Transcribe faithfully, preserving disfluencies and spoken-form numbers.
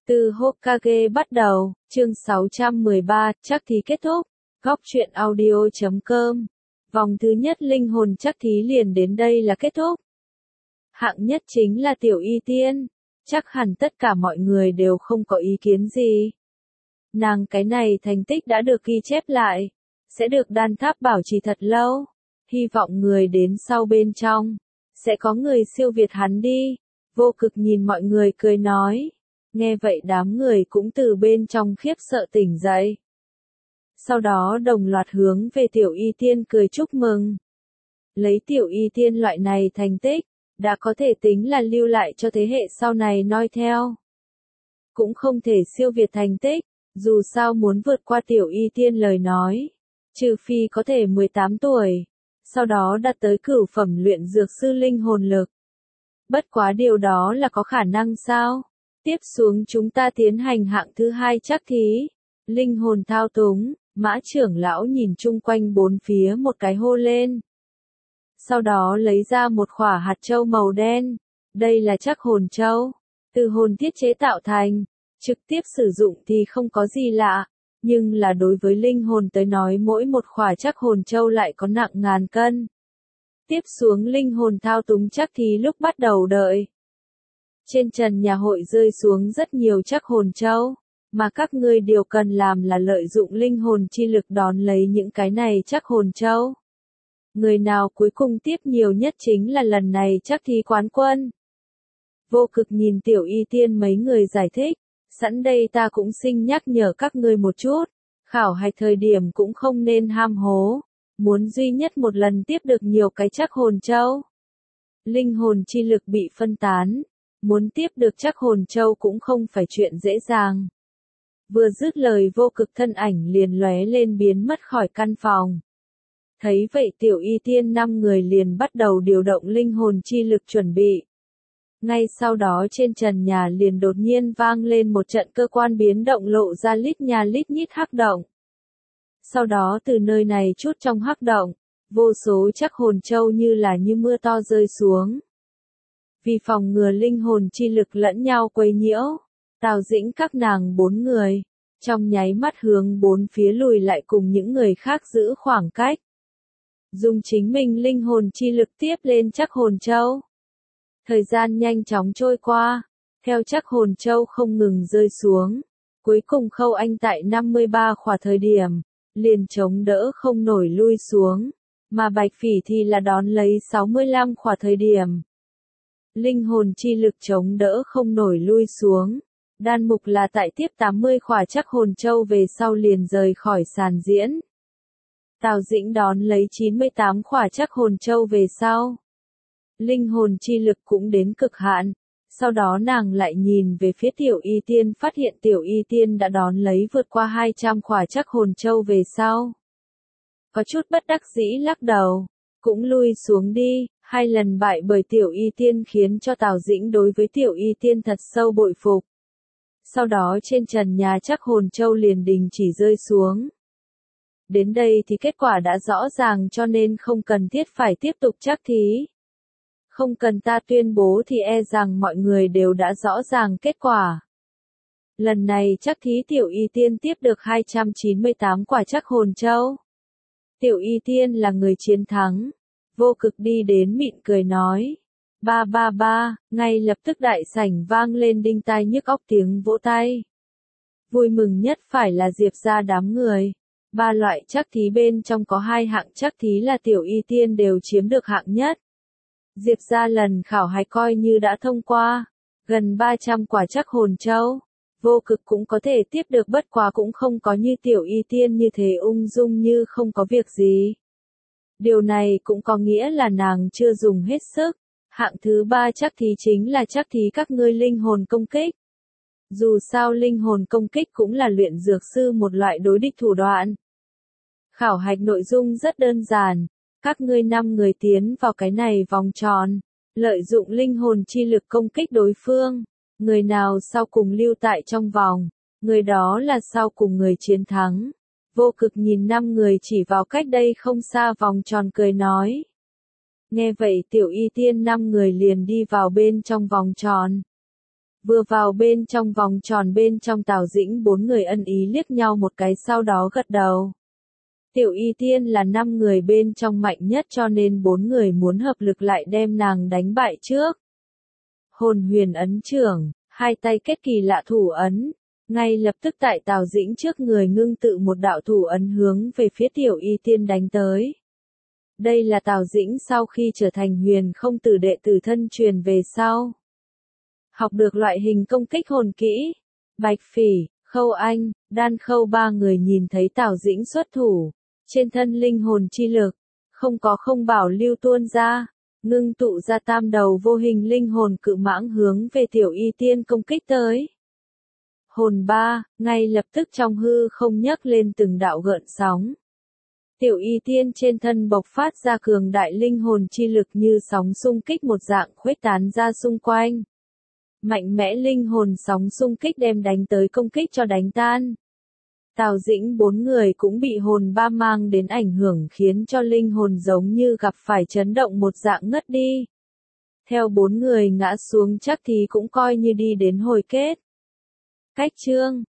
Từ Hokage bắt đầu, chương sáu trăm mười ba, chắc thí kết thúc. Góc truyện audio chấm com. Vòng thứ nhất linh hồn chắc thí liền đến đây là kết thúc. Hạng nhất chính là Tiểu Y Tiên. Chắc hẳn tất cả mọi người đều không có ý kiến gì. Nàng cái này thành tích đã được ghi chép lại. Sẽ được đan tháp bảo trì thật lâu. Hy vọng người đến sau bên trong. Sẽ có người siêu việt hắn đi. Vô Cực nhìn mọi người cười nói. Nghe vậy đám người cũng từ bên trong khiếp sợ tỉnh dậy. Sau đó đồng loạt hướng về Tiểu Y Tiên cười chúc mừng. Lấy Tiểu Y Tiên loại này thành tích, đã có thể tính là lưu lại cho thế hệ sau này noi theo. Cũng không thể siêu việt thành tích, dù sao muốn vượt qua Tiểu Y Tiên lời nói. Trừ phi có thể mười tám tuổi, sau đó đạt tới cửu phẩm luyện dược sư linh hồn lực. Bất quá điều đó là có khả năng sao? Tiếp xuống chúng ta tiến hành hạng thứ hai chắc thí. Linh hồn thao túng, Mã trưởng lão nhìn chung quanh bốn phía một cái hô lên. Sau đó lấy ra một khỏa hạt châu màu đen. Đây là chắc hồn châu. Từ hồn thiết chế tạo thành. Trực tiếp sử dụng thì không có gì lạ. Nhưng là đối với linh hồn tới nói mỗi một khỏa chắc hồn châu lại có nặng ngàn cân. Tiếp xuống linh hồn thao túng chắc thí lúc bắt đầu đợi. Trên trần nhà hội rơi xuống rất nhiều chắc hồn châu, mà các ngươi điều cần làm là lợi dụng linh hồn chi lực đón lấy những cái này chắc hồn châu. Người nào cuối cùng tiếp nhiều nhất chính là lần này chắc thí quán quân. Vô Cực nhìn Tiểu Y Tiên mấy người giải thích, sẵn đây ta cũng xin nhắc nhở các ngươi một chút, khảo hạch thời điểm cũng không nên ham hố, muốn duy nhất một lần tiếp được nhiều cái chắc hồn châu. Linh hồn chi lực bị phân tán. Muốn tiếp được chắc hồn châu cũng không phải chuyện dễ dàng. Vừa dứt lời Vô Cực thân ảnh liền lóe lên biến mất khỏi căn phòng. Thấy vậy Tiểu Y Tiên năm người liền bắt đầu điều động linh hồn chi lực chuẩn bị. Ngay sau đó trên trần nhà liền đột nhiên vang lên một trận cơ quan biến động lộ ra lít nhà lít nhít hắc động. Sau đó từ nơi này chút trong hắc động, vô số chắc hồn châu như là như mưa to rơi xuống. Vì phòng ngừa linh hồn chi lực lẫn nhau quấy nhiễu, Tào Dĩnh các nàng bốn người, trong nháy mắt hướng bốn phía lùi lại cùng những người khác giữ khoảng cách. Dùng chính mình linh hồn chi lực tiếp lên chắc hồn châu. Thời gian nhanh chóng trôi qua, theo chắc hồn châu không ngừng rơi xuống. Cuối cùng Khâu Anh tại năm mươi ba khỏa thời điểm, liền chống đỡ không nổi lui xuống, mà Bạch Phỉ thì là đón lấy sáu mươi lăm khỏa thời điểm. Linh hồn chi lực chống đỡ không nổi lui xuống. Đan Mục là tại tiếp tám mươi khỏa chắc hồn châu về sau liền rời khỏi sàn diễn. Tào Dĩnh đón lấy chín mươi tám khỏa chắc hồn châu về sau. Linh hồn chi lực cũng đến cực hạn. Sau đó nàng lại nhìn về phía Tiểu Y Tiên phát hiện Tiểu Y Tiên đã đón lấy vượt qua hai trăm khỏa chắc hồn châu về sau. Có chút bất đắc dĩ lắc đầu. Cũng lui xuống đi. Hai lần bại bởi Tiểu Y Tiên khiến cho Tào Dĩnh đối với Tiểu Y Tiên thật sâu bội phục. Sau đó trên trần nhà chắc hồn châu liền đình chỉ rơi xuống. Đến đây thì kết quả đã rõ ràng cho nên không cần thiết phải tiếp tục chắc thí. Không cần ta tuyên bố thì e rằng mọi người đều đã rõ ràng kết quả. Lần này chắc thí Tiểu Y Tiên tiếp được hai trăm chín mươi tám quả chắc hồn châu. Tiểu Y Tiên là người chiến thắng. Vô Cực đi đến mỉm cười nói. Ba ba ba, ngay lập tức đại sảnh vang lên đinh tai nhức óc tiếng vỗ tay. Vui mừng nhất phải là Diệp gia đám người. Ba loại chắc thí bên trong có hai hạng chắc thí là Tiểu Y Tiên đều chiếm được hạng nhất. Diệp gia lần khảo hạch coi như đã thông qua. Gần ba trăm quả chắc hồn châu. Vô Cực cũng có thể tiếp được bất quá cũng không có như Tiểu Y Tiên như thế ung dung như không có việc gì. Điều này cũng có nghĩa là nàng chưa dùng hết sức. Hạng thứ ba chắc thí chính là chắc thí các ngươi linh hồn công kích. Dù sao linh hồn công kích cũng là luyện dược sư một loại đối địch thủ đoạn. Khảo hạch nội dung rất đơn giản. Các ngươi năm người tiến vào cái này vòng tròn. Lợi dụng linh hồn chi lực công kích đối phương. Người nào sau cùng lưu tại trong vòng. Người đó là sau cùng người chiến thắng. Vô Cực nhìn năm người chỉ vào cách đây không xa vòng tròn cười nói. Nghe vậy Tiểu Y Tiên năm người liền đi vào bên trong vòng tròn. Vừa vào bên trong vòng tròn bên trong Tào Dĩnh bốn người ân ý liếc nhau một cái sau đó gật đầu. Tiểu Y Tiên là năm người bên trong mạnh nhất cho nên bốn người muốn hợp lực lại đem nàng đánh bại trước. Hồn huyền ấn trưởng, hai tay kết kỳ lạ thủ ấn. Ngay lập tức tại Tào Dĩnh trước người ngưng tự một đạo thủ ấn hướng về phía Tiểu Y Tiên đánh tới. Đây là Tào Dĩnh sau khi trở thành huyền không tử đệ tử thân truyền về sau. Học được loại hình công kích hồn kỹ. Bạch Phỉ, Khâu Anh, Đan Khâu ba người nhìn thấy Tào Dĩnh xuất thủ. Trên thân linh hồn chi lực, không có không bảo lưu tuôn ra, ngưng tụ ra tam đầu vô hình linh hồn cự mãng hướng về Tiểu Y Tiên công kích tới. Hồn ba, ngay lập tức trong hư không nhấc lên từng đạo gợn sóng. Tiểu Y Tiên trên thân bộc phát ra cường đại linh hồn chi lực như sóng xung kích một dạng khuếch tán ra xung quanh. Mạnh mẽ linh hồn sóng xung kích đem đánh tới công kích cho đánh tan. Tào Dĩnh bốn người cũng bị hồn ba mang đến ảnh hưởng khiến cho linh hồn giống như gặp phải chấn động một dạng ngất đi. Theo bốn người ngã xuống chắc thì cũng coi như đi đến hồi kết. Cách chương